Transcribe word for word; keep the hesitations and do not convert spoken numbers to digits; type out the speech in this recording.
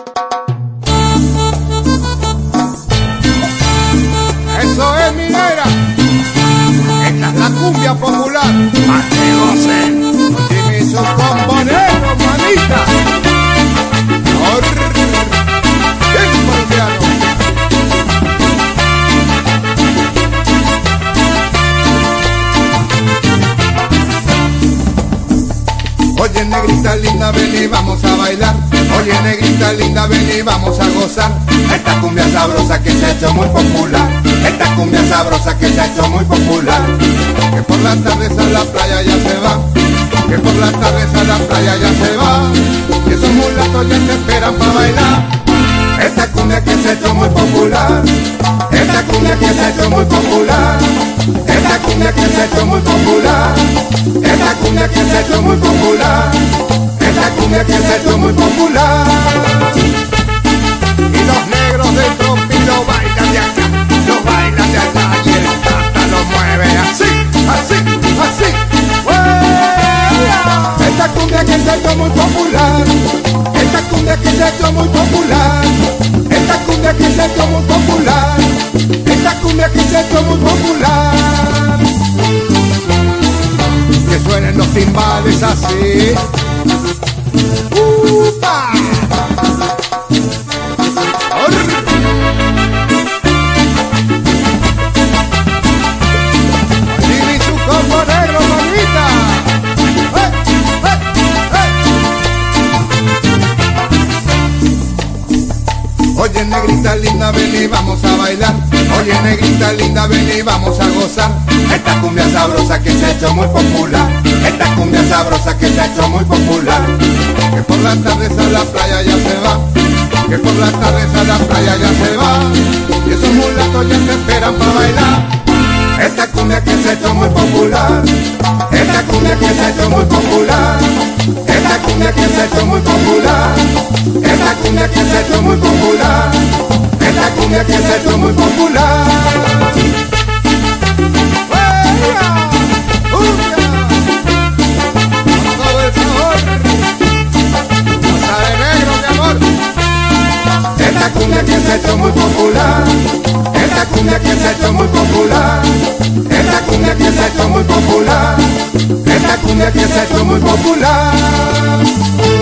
Eso es minera. Esta es la cumbia popular. ¡A que gocen! Jimmy y su combo negro, manita. Orr, bien colombiano. Oye, negrita linda, ven y vamos a bailar. Oye, negrita linda, ven y vamos a gozar. Esta cumbia sabrosa que se ha hecho muy popular. Esta cumbia sabrosa que se ha hecho muy popular. Que por las tardes a la playa ya se va. Que por las tardes a la playa ya se va. Que esos mulatos ya te esperan para bailar. Esta cumbia que se ha hecho muy popular. Esta cumbia que se ha hecho muy popular. Esta cumbia que se ha hecho muy popular. Esta cumbia que se ha hecho muy popular. Esta cumbia que se ha hecho muy popular. Y los negros del tropilo bailan de acá, lo bailan de allá y el tata lo mueve así, así, así. ¡Uea! Esta cumbia que se ha hecho muy popular. Esta cumbia que se ha hecho muy popular. Esta cumbia que se ha hecho muy popular. Esta cumbia que se ha hecho muy popular. Que suenen los timbales así. ¡Upa! Jimmy y su combo negro, mamita. ¡Eh, eh, eh! Oye, negrita linda, ven y vamos a bailar. Oye, negrita linda, ven y vamos a gozar. Esta cumbia sabrosa que se ha hecho muy popular. Esta cumbia sabrosa que se ha hecho muy popular. Que por las tardes a la playa ya se va. Que por las tardes a la playa ya se va. Y esos mulatos ya te esperan para bailar. Esta cumbia que se ha hecho muy popular. Esta cumbia que se ha hecho muy popular. Esta cumbia que se ha hecho muy popular. Esta cumbia que se ha hecho muy popular. Esta cumbia que se ha hecho muy popular. Esta cumbia que se ha hecho muy popular. Esta cumbia que se ha hecho muy popular. Esta cumbia que se ha hecho muy popular. Esta cumbia que se ha hecho muy popular.